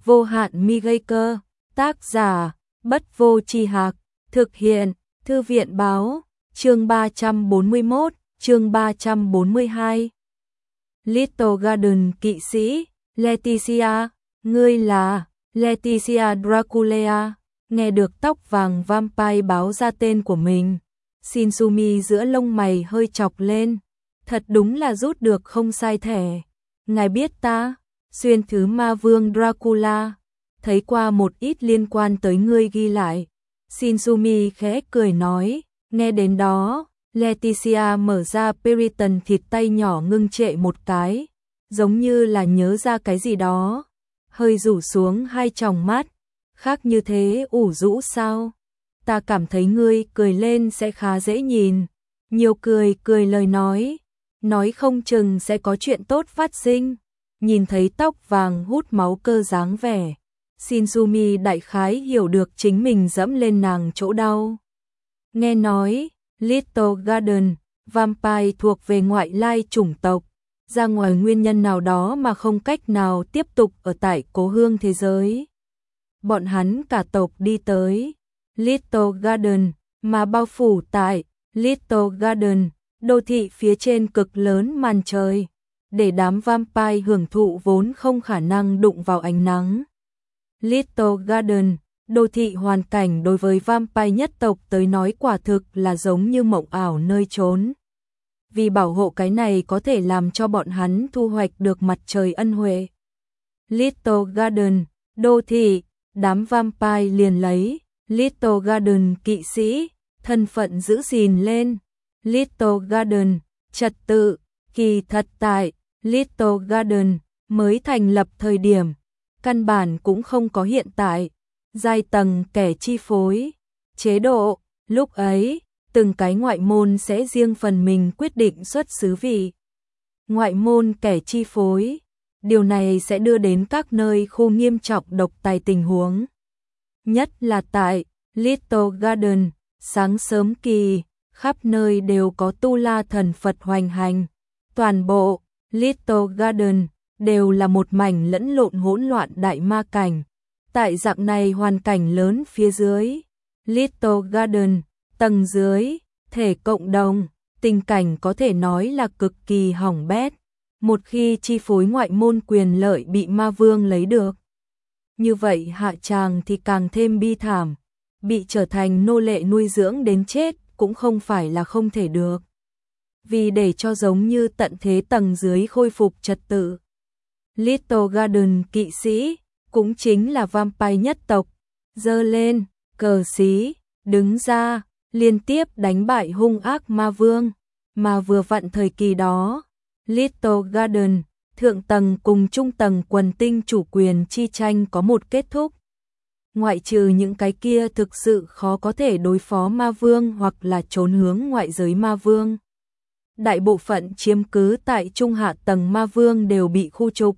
vô hạn mi gây cơ, tác giả, Bất Vô Tri Hạc, thực hiện, Thư viện báo, chương 341, chương 342. Little Garden kỵ sĩ, Leticia, ngươi là Leticia Dracula, nghe được tóc vàng vampire báo ra tên của mình. Shinsumi giữa lông mày hơi chọc lên, thật đúng là rút được không sai thẻ. Ngài biết ta, xuyên thứ ma vương Dracula, thấy qua một ít liên quan tới ngươi ghi lại. Shinsumi khẽ cười nói, nghe đến đó, Leticia mở ra Puritan thịt tay nhỏ ngưng trệ một cái, giống như là nhớ ra cái gì đó, hơi rủ xuống hai tròng mắt, khác như thế ủ rũ sao? Ta cảm thấy ngươi cười lên sẽ khá dễ nhìn, nhiều cười lời nói không chừng sẽ có chuyện tốt phát sinh. Nhìn thấy tóc vàng hút máu cơ dáng vẻ, Shinsumi đại khái hiểu được chính mình dẫm lên nàng chỗ đau. Nghe nói, Little Garden, vampire thuộc về ngoại lai chủng tộc, ra ngoài nguyên nhân nào đó mà không cách nào tiếp tục ở tại cố hương thế giới. Bọn hắn cả tộc đi tới Little Garden, mà bao phủ tại Little Garden, đô thị phía trên cực lớn màn trời, để đám vampire hưởng thụ vốn không khả năng đụng vào ánh nắng. Little Garden, đô thị hoàn cảnh đối với vampire nhất tộc tới nói quả thực là giống như mộng ảo nơi trốn. Vì bảo hộ cái này có thể làm cho bọn hắn thu hoạch được mặt trời ân huệ. Little Garden, đô thị, đám vampire liền lấy Little Garden kỵ sĩ, thân phận giữ gìn lên. Little Garden, trật tự, kỳ thật tại Little Garden mới thành lập thời điểm, căn bản cũng không có hiện tại. Giai tầng kẻ chi phối, chế độ, lúc ấy, từng cái ngoại môn sẽ riêng phần mình quyết định xuất xứ vị. Ngoại môn kẻ chi phối, điều này sẽ đưa đến các nơi khu nghiêm trọng độc tài tình huống. Nhất là tại Little Garden, sáng sớm kỳ, khắp nơi đều có tu la thần Phật hoành hành. Toàn bộ Little Garden đều là một mảnh lẫn lộn hỗn loạn đại ma cảnh. Tại dạng này hoàn cảnh lớn phía dưới, Little Garden, tầng dưới, thể cộng đồng, tình cảnh có thể nói là cực kỳ hỏng bét. Một khi chi phối ngoại môn quyền lợi bị ma vương lấy được, như vậy hạ tràng thì càng thêm bi thảm, bị trở thành nô lệ nuôi dưỡng đến chết cũng không phải là không thể được. Vì để cho giống như tận thế tầng dưới khôi phục trật tự, Little Garden kỵ sĩ, cũng chính là vampire nhất tộc, giơ lên cờ xí, đứng ra, liên tiếp đánh bại hung ác ma vương. Mà vừa vặn thời kỳ đó, Little Garden, thượng tầng cùng trung tầng quần tinh chủ quyền chi tranh có một kết thúc. Ngoại trừ những cái kia thực sự khó có thể đối phó ma vương hoặc là trốn hướng ngoại giới ma vương, đại bộ phận chiếm cứ tại trung hạ tầng ma vương đều bị khu trục.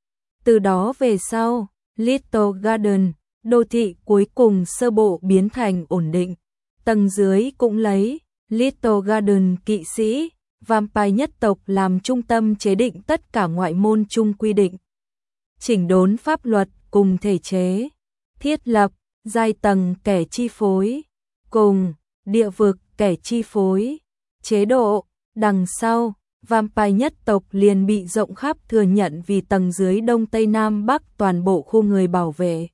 Từ đó về sau, Little Garden, đô thị cuối cùng sơ bộ biến thành ổn định. Tầng dưới cũng lấy Little Garden kỵ sĩ, vampire nhất tộc làm trung tâm chế định tất cả ngoại môn chung quy định, chỉnh đốn pháp luật cùng thể chế, thiết lập giai tầng kẻ chi phối, cùng địa vực kẻ chi phối, chế độ. Đằng sau, vampire nhất tộc liền bị rộng khắp thừa nhận vì tầng dưới Đông Tây Nam Bắc toàn bộ khu người bảo vệ.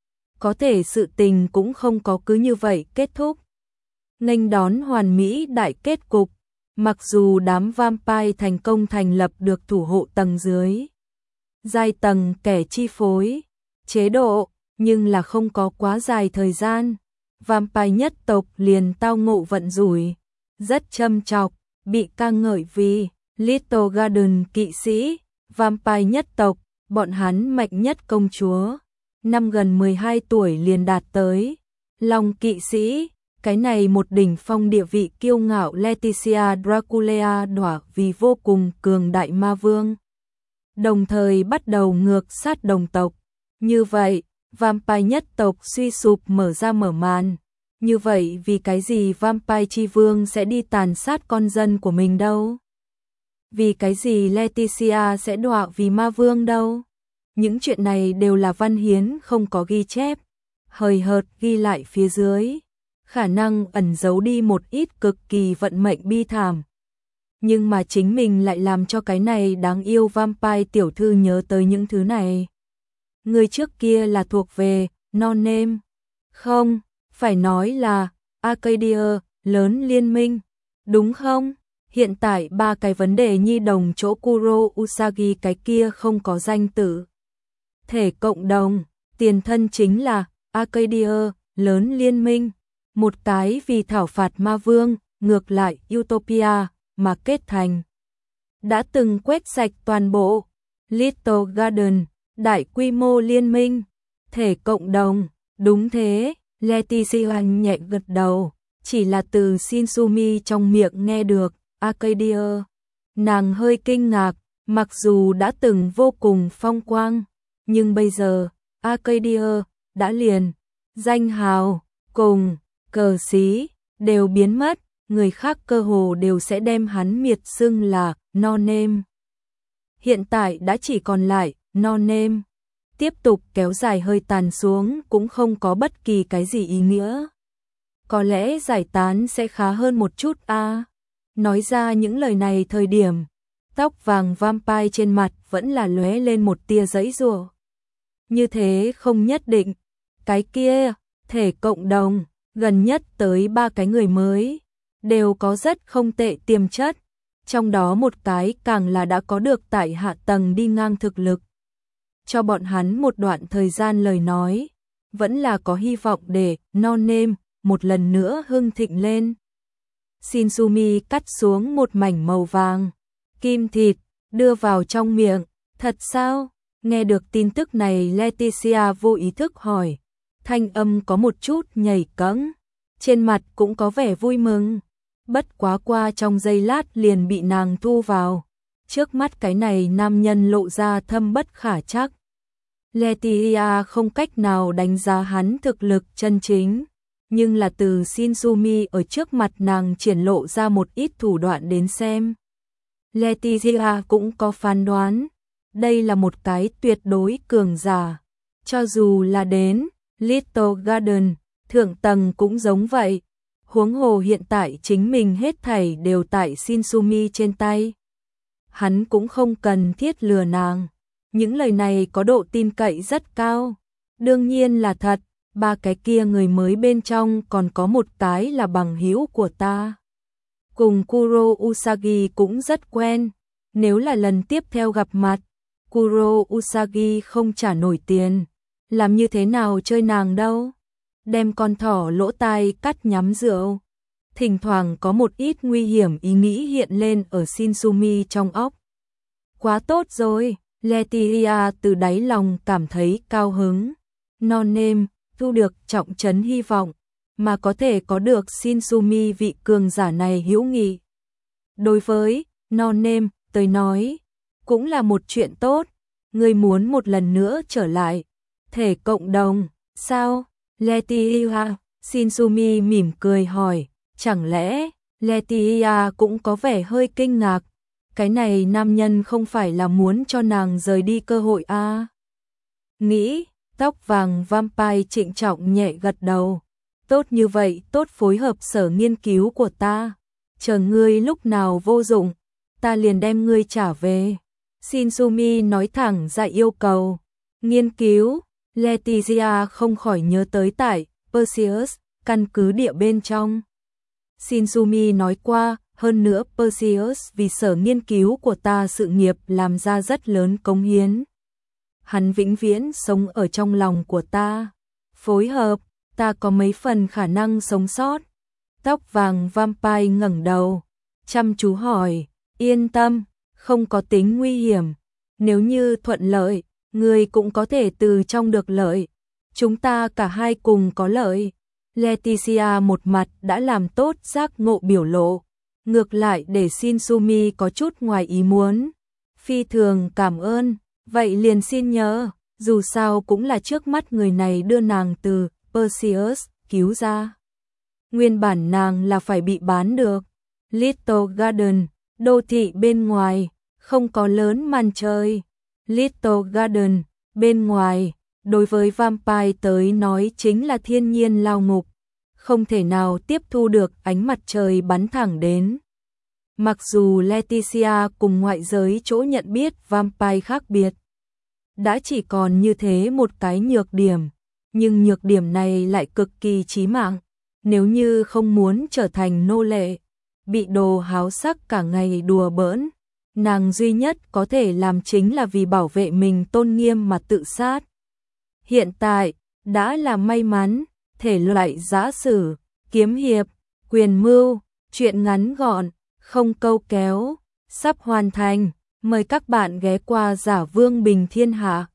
Có thể sự tình cũng không có cứ như vậy kết thúc. Nghênh đón hoàn mỹ đại kết cục, mặc dù đám vampire thành công thành lập được thủ hộ tầng dưới, giai tầng kẻ chi phối, chế độ, nhưng là không có quá dài thời gian, vampire nhất tộc liền tao ngộ vận rủi, rất châm chọc, bị ca ngợi vì Little Garden kỵ sĩ, vampire nhất tộc, bọn hắn mạnh nhất công chúa, năm gần 12 tuổi liền đạt tới Long kỵ sĩ. Cái này một đỉnh phong địa vị kiêu ngạo Leticia Dracula đỏa vì vô cùng cường đại ma vương, đồng thời bắt đầu ngược sát đồng tộc. Như vậy, vampire nhất tộc suy sụp mở màn. Như vậy vì cái gì vampire chi vương sẽ đi tàn sát con dân của mình đâu? Vì cái gì Leticia sẽ đọa vì ma vương đâu? Những chuyện này đều là Văn Hiến không có ghi chép, hời hợt ghi lại phía dưới, khả năng ẩn giấu đi một ít cực kỳ vận mệnh bi thảm. Nhưng mà chính mình lại làm cho cái này đáng yêu vampire tiểu thư nhớ tới những thứ này. Người trước kia là thuộc về No Name, không, phải nói là Arcadia, lớn liên minh, đúng không? Hiện tại ba cái vấn đề nhi đồng chỗ Kuro Usagi cái kia không có danh tử thể cộng đồng, tiền thân chính là Arcadia, lớn liên minh, một cái vì thảo phạt ma vương, ngược lại Utopia mà kết thành. Đã từng quét sạch toàn bộ Little Garden, đại quy mô liên minh, thể cộng đồng, đúng thế, Leticia nhẹ gật đầu, chỉ là từ Shinsumi trong miệng nghe được Arcadia. Nàng hơi kinh ngạc, mặc dù đã từng vô cùng phong quang, nhưng bây giờ Arcadia đã liền danh hào cùng cờ xí đều biến mất, người khác cơ hồ đều sẽ đem hắn miệt xưng là No Name. Hiện tại đã chỉ còn lại No Name, tiếp tục kéo dài hơi tàn xuống cũng không có bất kỳ cái gì ý nghĩa. Có lẽ giải tán sẽ khá hơn một chút a. Nói ra những lời này thời điểm, tóc vàng vampire trên mặt vẫn là lóe lên một tia giãy giụa. Như thế không nhất định, cái kia, thể cộng đồng, gần nhất tới ba cái người mới, đều có rất không tệ tiềm chất, trong đó một cái càng là đã có được tại hạ tầng đi ngang thực lực. Cho bọn hắn một đoạn thời gian lời nói, vẫn là có hy vọng để No Name một lần nữa hưng thịnh lên. Shinsumi cắt xuống một mảnh màu vàng, kim thịt, đưa vào trong miệng, thật sao? Nghe được tin tức này Leticia vô ý thức hỏi, thanh âm có một chút nhảy cẫng, trên mặt cũng có vẻ vui mừng, bất quá qua trong giây lát liền bị nàng thu vào, trước mắt cái này nam nhân lộ ra thâm bất khả trắc. Leticia không cách nào đánh giá hắn thực lực chân chính, nhưng là từ Shinsumi ở trước mặt nàng triển lộ ra một ít thủ đoạn đến xem. Leticia cũng có phán đoán, đây là một cái tuyệt đối cường giả, cho dù là đến Little Garden, thượng tầng cũng giống vậy, huống hồ hiện tại chính mình hết thảy đều tại Shinsumi trên tay. Hắn cũng không cần thiết lừa nàng, những lời này có độ tin cậy rất cao, đương nhiên là thật, ba cái kia người mới bên trong còn có một cái là bằng hữu của ta. Cùng Kuro Usagi cũng rất quen, nếu là lần tiếp theo gặp mặt, Kuro Usagi không trả nổi tiền, làm như thế nào chơi nàng đâu? Đem con thỏ lỗ tai cắt nhắm rượu. Thỉnh thoảng có một ít nguy hiểm ý nghĩ hiện lên ở Shinsumi trong óc. Quá tốt rồi, Leticia từ đáy lòng cảm thấy cao hứng. No Name thu được trọng trấn hy vọng, mà có thể có được Shinsumi vị cường giả này hữu nghị. Đối với No Name tới nói, cũng là một chuyện tốt, người muốn một lần nữa trở lại. Thể cộng đồng, sao? Leticia, Shinsumi mỉm cười hỏi, chẳng lẽ Leticia cũng có vẻ hơi kinh ngạc, cái này nam nhân không phải là muốn cho nàng rời đi cơ hội à? Nghĩ, tóc vàng vampire trịnh trọng nhẹ gật đầu, tốt như vậy, tốt phối hợp sở nghiên cứu của ta, chờ ngươi lúc nào vô dụng, ta liền đem ngươi trả về. Shinsumi nói thẳng ra yêu cầu, nghiên cứu. Leticia không khỏi nhớ tới tại Perseus, căn cứ địa bên trong. Shinsumi nói qua, hơn nữa Perseus vì sở nghiên cứu của ta sự nghiệp làm ra rất lớn cống hiến. Hắn vĩnh viễn sống ở trong lòng của ta. Phối hợp, ta có mấy phần khả năng sống sót. Tóc vàng vampire ngẩng đầu, chăm chú hỏi, yên tâm, không có tính nguy hiểm. Nếu như thuận lợi, người cũng có thể từ trong được lợi. Chúng ta cả hai cùng có lợi. Leticia một mặt đã làm tốt giác ngộ biểu lộ. Ngược lại để Shinsumi có chút ngoài ý muốn. Phi thường cảm ơn. Vậy liền xin nhớ. Dù sao cũng là trước mắt người này đưa nàng từ Perseus cứu ra. Nguyên bản nàng là phải bị bán được. Little Garden, đô thị bên ngoài, không có lớn màn trời. Little Garden, Bên ngoài, đối với vampire tới nói chính là thiên nhiên lao ngục, không thể nào tiếp thu được ánh mặt trời bắn thẳng đến. Mặc dù Leticia cùng ngoại giới chỗ nhận biết vampire khác biệt, đã chỉ còn như thế một cái nhược điểm, nhưng nhược điểm này lại cực kỳ chí mạng. Nếu như không muốn trở thành nô lệ, bị đồ háo sắc cả ngày đùa bỡn, nàng duy nhất có thể làm chính là vì bảo vệ mình tôn nghiêm mà tự sát. Hiện tại, đã là may mắn, thể loại giã sử, kiếm hiệp, quyền mưu, truyện ngắn gọn, không câu kéo, sắp hoàn thành. Mời các bạn ghé qua Giả Vương Bình Thiên Hạ.